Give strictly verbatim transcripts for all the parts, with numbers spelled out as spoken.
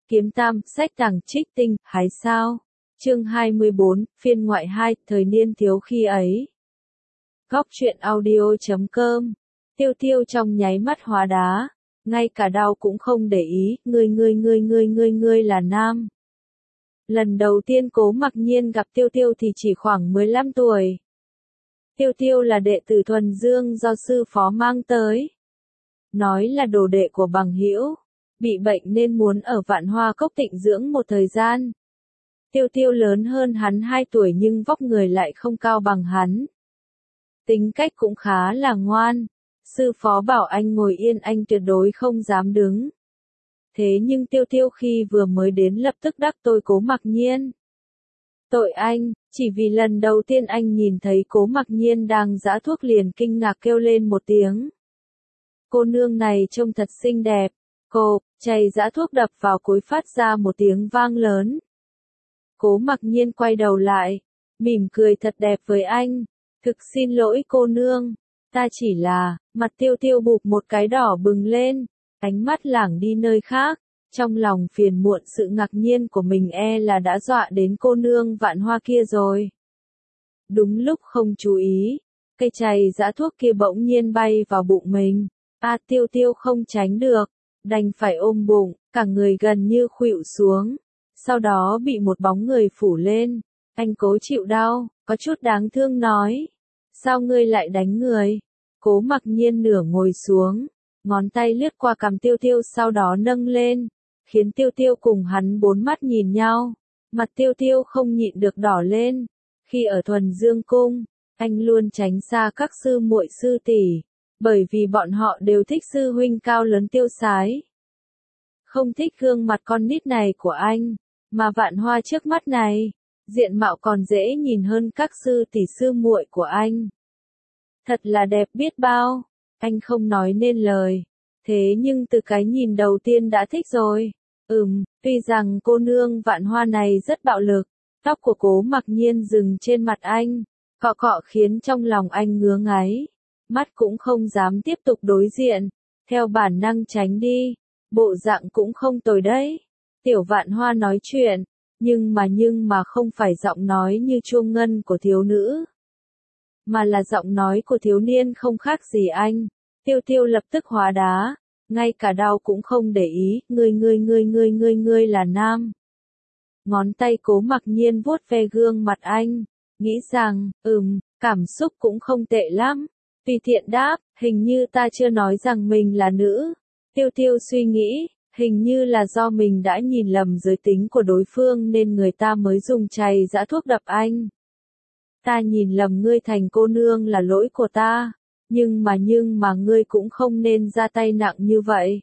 Kiếm Tam, sách tàng trích tinh, hái sao. Chương hai mươi bốn, phiên ngoại hai, thời niên thiếu khi ấy. Góc truyện audio chấm com. Tiêu Tiêu trong nháy mắt hóa đá, ngay cả đau cũng không để ý, ngươi ngươi ngươi ngươi ngươi ngươi là nam. Lần đầu tiên Cố Mặc Nhiên gặp Tiêu Tiêu thì chỉ khoảng mười lăm tuổi. Tiêu Tiêu là đệ tử thuần dương do sư phó mang tới. Nói là đồ đệ của bằng hữu, bị bệnh nên muốn ở Vạn Hoa Cốc tịnh dưỡng một thời gian. Tiêu Tiêu lớn hơn hắn hai tuổi nhưng vóc người lại không cao bằng hắn. Tính cách cũng khá là ngoan, sư phó bảo anh ngồi yên anh tuyệt đối không dám đứng. Thế nhưng Tiêu Tiêu khi vừa mới đến lập tức đắc tội Cố Mặc Nhiên. Tội anh, chỉ vì lần đầu tiên anh nhìn thấy Cố Mặc Nhiên đang giã thuốc liền kinh ngạc kêu lên một tiếng. Cô nương này trông thật xinh đẹp. Cô, chày giã thuốc đập vào cối phát ra một tiếng vang lớn. Cố Mặc Nhiên quay đầu lại, mỉm cười thật đẹp với anh. Thực xin lỗi cô nương, ta chỉ là, mặt Tiêu Tiêu bụp một cái đỏ bừng lên, ánh mắt lảng đi nơi khác, trong lòng phiền muộn sự ngạc nhiên của mình e là đã dọa đến cô nương Vạn Hoa kia rồi. Đúng lúc không chú ý, cây chày giã thuốc kia bỗng nhiên bay vào bụng mình, a Tiêu Tiêu không tránh được, đành phải ôm bụng, cả người gần như khuỵu xuống, sau đó bị một bóng người phủ lên. Anh Cố chịu đau, có chút đáng thương nói. Sao ngươi lại đánh người? Cố Mặc Nhiên nửa ngồi xuống, ngón tay lướt qua cằm Tiêu Tiêu sau đó nâng lên, khiến Tiêu Tiêu cùng hắn bốn mắt nhìn nhau. Mặt Tiêu Tiêu không nhịn được đỏ lên. Khi ở Thuần Dương Cung, anh luôn tránh xa các sư muội sư tỷ, bởi vì bọn họ đều thích sư huynh cao lớn tiêu sái. Không thích gương mặt con nít này của anh, mà Vạn Hoa trước mắt này, diện mạo còn dễ nhìn hơn các sư tỷ sư muội của anh. Thật là đẹp biết bao, anh không nói nên lời, thế nhưng từ cái nhìn đầu tiên đã thích rồi. Ừm, tuy rằng cô nương Vạn Hoa này rất bạo lực, tóc của Cố Mặc Nhiên dừng trên mặt anh, cọ cọ khiến trong lòng anh ngứa ngáy, mắt cũng không dám tiếp tục đối diện, theo bản năng tránh đi, bộ dạng cũng không tồi đấy. Tiểu Vạn Hoa nói chuyện, nhưng mà nhưng mà không phải giọng nói như chuông ngân của thiếu nữ, mà là giọng nói của thiếu niên không khác gì anh. Tiêu Tiêu lập tức hóa đá, ngay cả đau cũng không để ý, ngươi ngươi ngươi ngươi ngươi ngươi là nam. Ngón tay Cố Mặc Nhiên vuốt ve gương mặt anh, nghĩ rằng, ừm, cảm xúc cũng không tệ lắm. Tùy tiện đáp, hình như ta chưa nói rằng mình là nữ. Tiêu Tiêu suy nghĩ, hình như là do mình đã nhìn lầm giới tính của đối phương nên người ta mới dùng chày giã thuốc đập anh. Ta nhìn lầm ngươi thành cô nương là lỗi của ta, nhưng mà nhưng mà ngươi cũng không nên ra tay nặng như vậy.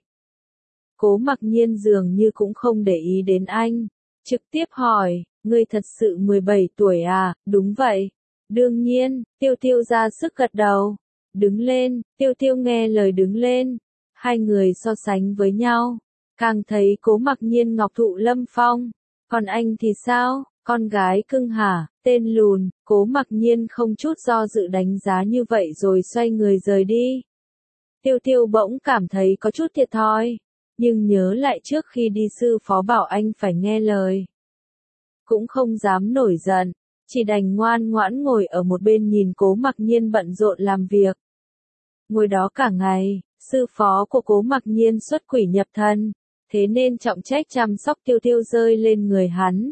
Cố Mặc Nhiên dường như cũng không để ý đến anh, trực tiếp hỏi, ngươi thật sự mười bảy tuổi à? Đúng vậy. Đương nhiên, Tiêu Tiêu ra sức gật đầu. Đứng lên, Tiêu Tiêu nghe lời đứng lên. Hai người so sánh với nhau, càng thấy Cố Mặc Nhiên ngọc thụ lâm phong. Còn anh thì sao? Con gái cưng hả? Tên lùn. Cố Mặc Nhiên không chút do dự đánh giá như vậy rồi xoay người rời đi. Tiêu Tiêu bỗng cảm thấy có chút thiệt thòi, nhưng nhớ lại trước khi đi sư phó bảo anh phải nghe lời, cũng không dám nổi giận, chỉ đành ngoan ngoãn ngồi ở một bên nhìn Cố Mặc Nhiên bận rộn làm việc. Ngồi đó cả ngày, sư phó của Cố Mặc Nhiên xuất quỷ nhập thần, thế nên trọng trách chăm sóc Tiêu Tiêu rơi lên người hắn.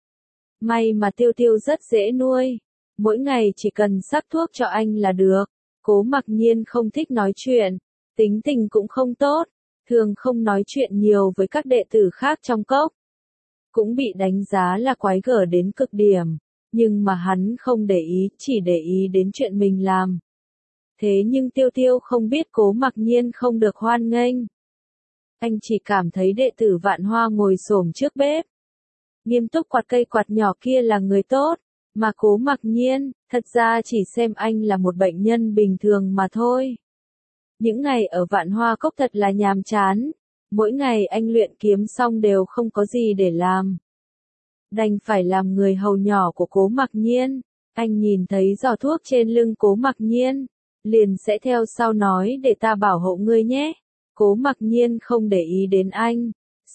May mà Tiêu Tiêu rất dễ nuôi, mỗi ngày chỉ cần sắc thuốc cho anh là được. Cố Mặc Nhiên không thích nói chuyện, tính tình cũng không tốt, thường không nói chuyện nhiều với các đệ tử khác trong cốc. Cũng bị đánh giá là quái gở đến cực điểm, nhưng mà hắn không để ý, chỉ để ý đến chuyện mình làm. Thế nhưng Tiêu Tiêu không biết Cố Mặc Nhiên không được hoan nghênh. Anh chỉ cảm thấy đệ tử Vạn Hoa ngồi xổm trước bếp, nghiêm túc quạt cây quạt nhỏ kia là người tốt, mà Cố Mặc Nhiên, thật ra chỉ xem anh là một bệnh nhân bình thường mà thôi. Những ngày ở Vạn Hoa Cốc thật là nhàm chán, mỗi ngày anh luyện kiếm xong đều không có gì để làm. Đành phải làm người hầu nhỏ của Cố Mặc Nhiên. Anh nhìn thấy giỏ thuốc trên lưng Cố Mặc Nhiên, liền sẽ theo sau nói để ta bảo hộ ngươi nhé. Cố Mặc Nhiên không để ý đến anh,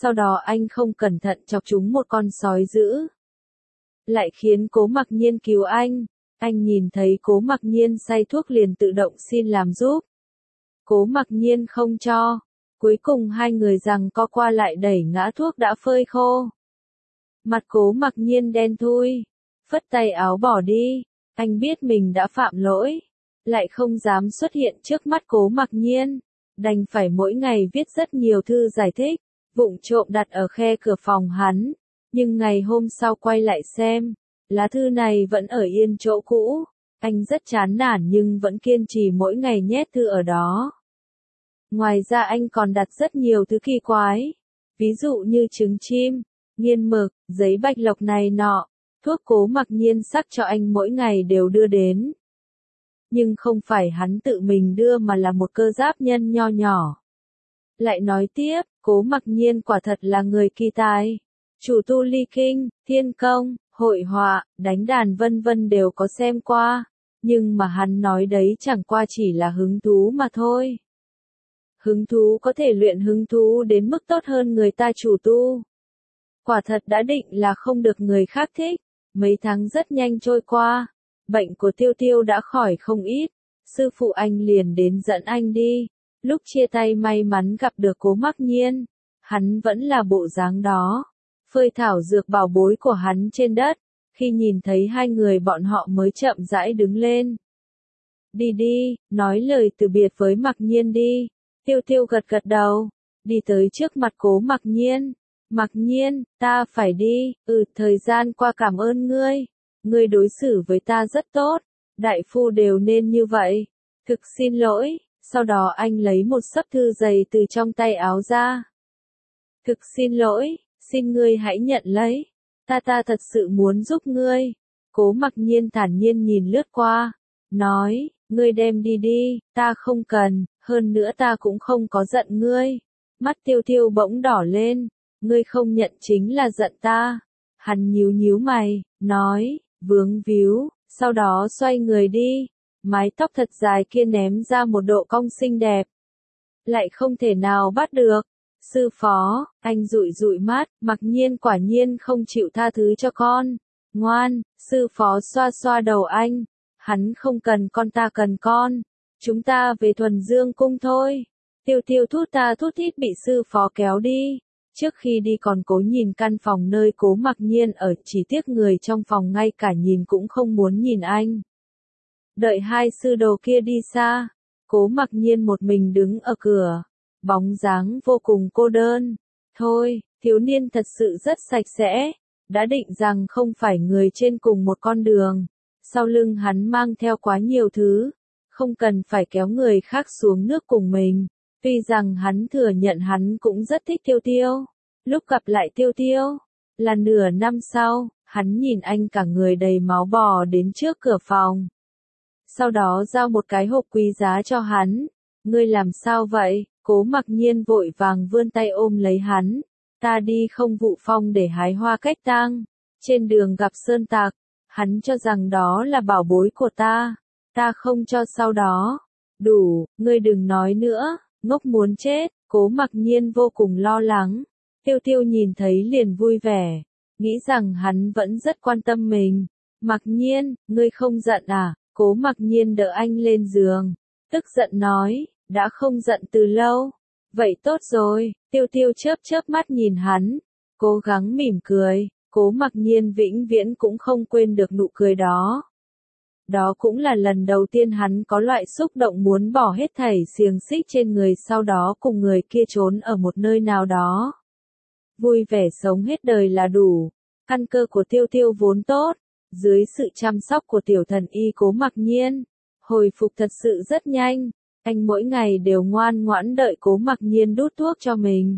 sau đó anh không cẩn thận chọc trúng một con sói dữ. Lại khiến Cố Mặc Nhiên cứu anh, anh nhìn thấy Cố Mặc Nhiên say thuốc liền tự động xin làm giúp. Cố Mặc Nhiên không cho, cuối cùng hai người giằng co qua lại đẩy ngã thuốc đã phơi khô. Mặt Cố Mặc Nhiên đen thui, phất tay áo bỏ đi, anh biết mình đã phạm lỗi, lại không dám xuất hiện trước mắt Cố Mặc Nhiên, đành phải mỗi ngày viết rất nhiều thư giải thích, vụng trộm đặt ở khe cửa phòng hắn, nhưng ngày hôm sau quay lại xem, lá thư này vẫn ở yên chỗ cũ, anh rất chán nản nhưng vẫn kiên trì mỗi ngày nhét thư ở đó. Ngoài ra anh còn đặt rất nhiều thứ kỳ quái, ví dụ như trứng chim, nghiên mực, giấy bạch lộc này nọ, thuốc Cố Mặc Nhiên sắc cho anh mỗi ngày đều đưa đến. Nhưng không phải hắn tự mình đưa mà là một cơ giáp nhân nho nhỏ. Lại nói tiếp, Cố Mặc Nhiên quả thật là người kỳ tài. Chủ tu ly kinh, thiên công, hội họa, đánh đàn vân vân đều có xem qua. Nhưng mà hắn nói đấy chẳng qua chỉ là hứng thú mà thôi. Hứng thú có thể luyện hứng thú đến mức tốt hơn người ta chủ tu. Quả thật đã định là không được người khác thích. Mấy tháng rất nhanh trôi qua. Bệnh của Tiêu Tiêu đã khỏi không ít. Sư phụ anh liền đến dẫn anh đi. Lúc chia tay may mắn gặp được Cố Mặc Nhiên. Hắn vẫn là bộ dáng đó. Phơi thảo dược bảo bối của hắn trên đất. Khi nhìn thấy hai người bọn họ mới chậm rãi đứng lên. Đi đi, nói lời từ biệt với Mặc Nhiên đi. Tiêu Tiêu gật gật đầu. Đi tới trước mặt Cố Mặc Nhiên. Mặc Nhiên, ta phải đi. Ừ, thời gian qua cảm ơn ngươi. Ngươi đối xử với ta rất tốt. Đại phu đều nên như vậy. Thực xin lỗi. Sau đó anh lấy một xấp thư dày từ trong tay áo ra. Thực xin lỗi, xin ngươi hãy nhận lấy. Ta ta thật sự muốn giúp ngươi. Cố Mặc Nhiên thản nhiên nhìn lướt qua. Nói, ngươi đem đi đi, ta không cần, hơn nữa ta cũng không có giận ngươi. Mắt Tiêu Tiêu bỗng đỏ lên. Ngươi không nhận chính là giận ta. Hắn nhíu nhíu mày, nói, vướng víu, sau đó xoay người đi. Mái tóc thật dài kia ném ra một độ cong xinh đẹp. Lại không thể nào bắt được. Sư phó, anh dụi dụi mắt, Mặc Nhiên quả nhiên không chịu tha thứ cho con. Ngoan, sư phó xoa xoa đầu anh. Hắn không cần con, ta cần con. Chúng ta về Thuần Dương cung thôi. Tiêu Tiêu thút ta thút thít bị sư phó kéo đi. Trước khi đi còn cố nhìn căn phòng nơi Cố Mặc Nhiên ở, chỉ tiếc người trong phòng ngay cả nhìn cũng không muốn nhìn anh. Đợi hai sư đồ kia đi xa, Cố Mặc Nhiên một mình đứng ở cửa, bóng dáng vô cùng cô đơn. Thôi, thiếu niên thật sự rất sạch sẽ, đã định rằng không phải người trên cùng một con đường. Sau lưng hắn mang theo quá nhiều thứ, không cần phải kéo người khác xuống nước cùng mình. Tuy rằng hắn thừa nhận hắn cũng rất thích Tiêu Tiêu. Lúc gặp lại Tiêu Tiêu, là nửa năm sau, hắn nhìn anh cả người đầy máu bò đến trước cửa phòng. Sau đó giao một cái hộp quý giá cho hắn. Ngươi làm sao vậy? Cố Mặc Nhiên vội vàng vươn tay ôm lấy hắn. Ta đi không vụ phong để hái hoa cách tang. Trên đường gặp sơn tặc, hắn cho rằng đó là bảo bối của ta. Ta không cho sau đó. Đủ, ngươi đừng nói nữa, ngốc muốn chết. Cố Mặc Nhiên vô cùng lo lắng. Tiêu Tiêu nhìn thấy liền vui vẻ, nghĩ rằng hắn vẫn rất quan tâm mình. Mặc Nhiên, ngươi không giận à? Cố Mặc Nhiên đỡ anh lên giường, tức giận nói, đã không giận từ lâu. Vậy tốt rồi. Tiêu Tiêu chớp chớp mắt nhìn hắn, cố gắng mỉm cười. Cố Mặc Nhiên vĩnh viễn cũng không quên được nụ cười đó. Đó cũng là lần đầu tiên hắn có loại xúc động muốn bỏ hết thảy xiềng xích trên người, sau đó cùng người kia trốn ở một nơi nào đó. Vui vẻ sống hết đời là đủ. Căn cơ của Tiêu Tiêu vốn tốt, dưới sự chăm sóc của tiểu thần y Cố Mặc Nhiên, hồi phục thật sự rất nhanh. Anh mỗi ngày đều ngoan ngoãn đợi Cố Mặc Nhiên đút thuốc cho mình.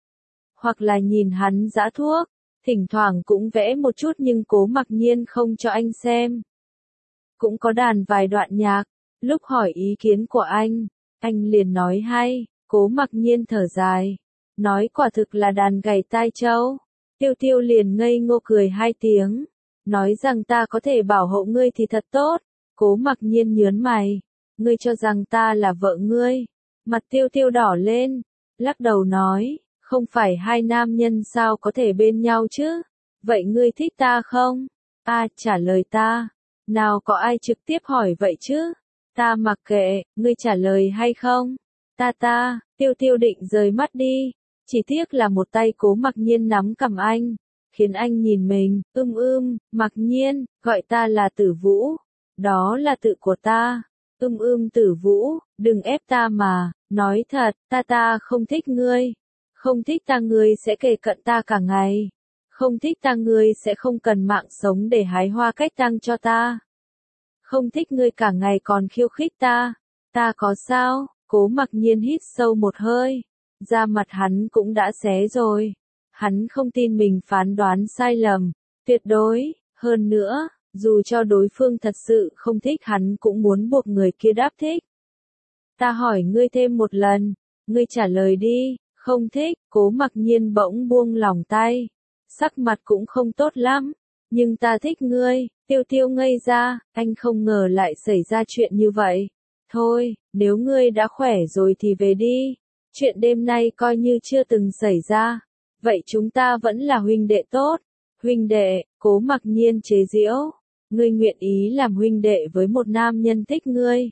Hoặc là nhìn hắn giã thuốc, thỉnh thoảng cũng vẽ một chút nhưng Cố Mặc Nhiên không cho anh xem. Cũng có đàn vài đoạn nhạc, lúc hỏi ý kiến của anh, anh liền nói hay. Cố Mặc Nhiên thở dài, nói quả thực là đàn gảy tai trâu. Tiêu Tiêu liền ngây ngô cười hai tiếng, nói rằng ta có thể bảo hộ ngươi thì thật tốt. Cố Mặc Nhiên nhớn mày, ngươi cho rằng ta là vợ ngươi? Mặt Tiêu Tiêu đỏ lên, lắc đầu nói, Không phải hai nam nhân sao có thể bên nhau chứ? Vậy ngươi thích ta không? A trả lời ta. Nào có ai trực tiếp hỏi vậy chứ? Ta mặc kệ, ngươi trả lời hay không? Ta ta, tiêu tiêu định rời mắt đi. Chỉ tiếc là một tay Cố Mặc Nhiên nắm cầm anh, khiến anh nhìn mình, ưm ưm, Mặc Nhiên, gọi ta là Tử Vũ. Đó là tự của ta. Ưm ưm Tử Vũ, đừng ép ta mà, nói thật, ta ta không thích ngươi. Không thích ta ngươi sẽ kề cận ta cả ngày. Không thích ta ngươi sẽ không cần mạng sống để hái hoa cách tăng cho ta. Không thích ngươi cả ngày còn khiêu khích ta. Ta có sao? Cố Mặc Nhiên hít sâu một hơi. Da mặt hắn cũng đã xé rồi. Hắn không tin mình phán đoán sai lầm. Tuyệt đối. Hơn nữa, dù cho đối phương thật sự không thích hắn cũng muốn buộc người kia đáp thích. Ta hỏi ngươi thêm một lần. Ngươi trả lời đi. Không thích. Cố Mặc Nhiên bỗng buông lòng tay. Sắc mặt cũng không tốt lắm. Nhưng ta thích ngươi. Tiêu tiêu ngây ra. Anh không ngờ lại xảy ra chuyện như vậy. Thôi, nếu ngươi đã khỏe rồi thì về đi. Chuyện đêm nay coi như chưa từng xảy ra. Vậy chúng ta vẫn là huynh đệ tốt. Huynh đệ, Cố Mặc Nhiên chế giễu. Ngươi nguyện ý làm huynh đệ với một nam nhân thích ngươi.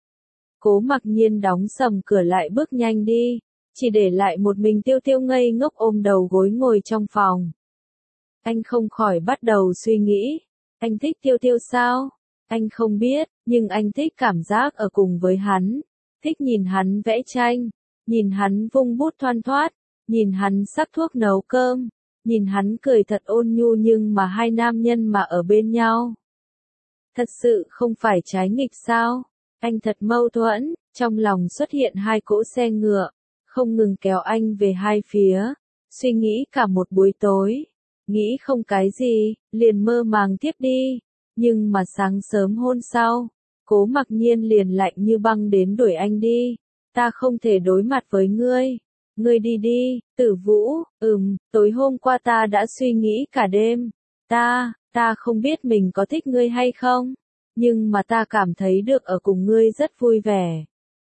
Cố Mặc Nhiên đóng sầm cửa lại bước nhanh đi. Chỉ để lại một mình tiêu tiêu ngây ngốc ôm đầu gối ngồi trong phòng. Anh không khỏi bắt đầu suy nghĩ. Anh thích tiêu tiêu sao? Anh không biết, nhưng anh thích cảm giác ở cùng với hắn. Thích nhìn hắn vẽ tranh. Nhìn hắn vung bút thoăn thoát. Nhìn hắn sắc thuốc nấu cơm. Nhìn hắn cười thật ôn nhu nhưng mà hai nam nhân mà ở bên nhau. Thật sự không phải trái nghịch sao? Anh thật mâu thuẫn, trong lòng xuất hiện hai cỗ xe ngựa. Không ngừng kéo anh về hai phía. Suy nghĩ cả một buổi tối. Nghĩ không cái gì, liền mơ màng tiếp đi. Nhưng mà sáng sớm hôm sau, Cố Mặc Nhiên liền lạnh như băng đến đuổi anh đi. Ta không thể đối mặt với ngươi. Ngươi đi đi, Tử Vũ, ừm, tối hôm qua ta đã suy nghĩ cả đêm. Ta, ta không biết mình có thích ngươi hay không. Nhưng mà ta cảm thấy được ở cùng ngươi rất vui vẻ.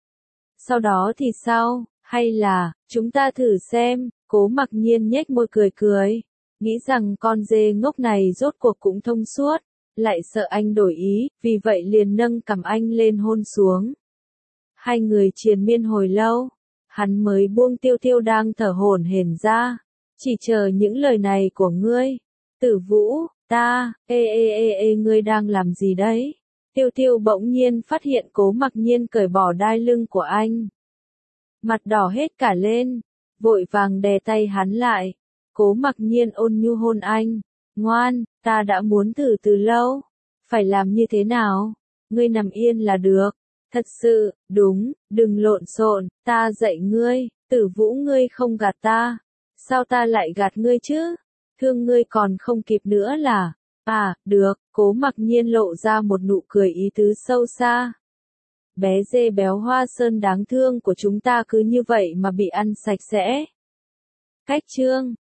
Sau đó thì sao, hay là, chúng ta thử xem, Cố Mặc Nhiên nhếch môi cười cười. Nghĩ rằng con dê ngốc này rốt cuộc cũng thông suốt. Lại sợ anh đổi ý, vì vậy liền nâng cằm anh lên hôn xuống. Hai người triền miên hồi lâu, hắn mới buông tiêu tiêu đang thở hổn hển ra. Chỉ chờ những lời này của ngươi. Tử Vũ, ta, ê ê ê ê ngươi đang làm gì đấy? Tiêu tiêu bỗng nhiên phát hiện Cố Mặc Nhiên cởi bỏ đai lưng của anh. Mặt đỏ hết cả lên, vội vàng đè tay hắn lại. Cố Mặc Nhiên ôn nhu hôn anh. Ngoan, ta đã muốn thử từ lâu. Phải làm như thế nào? Ngươi nằm yên là được. Thật sự, đúng, đừng lộn xộn, ta dạy ngươi. Tử Vũ ngươi không gạt ta. Sao ta lại gạt ngươi chứ? Thương ngươi còn không kịp nữa là. À, được, Cố Mặc Nhiên lộ ra một nụ cười ý tứ sâu xa. Bé dê béo Hoa Sơn đáng thương của chúng ta cứ như vậy mà bị ăn sạch sẽ. Cách chương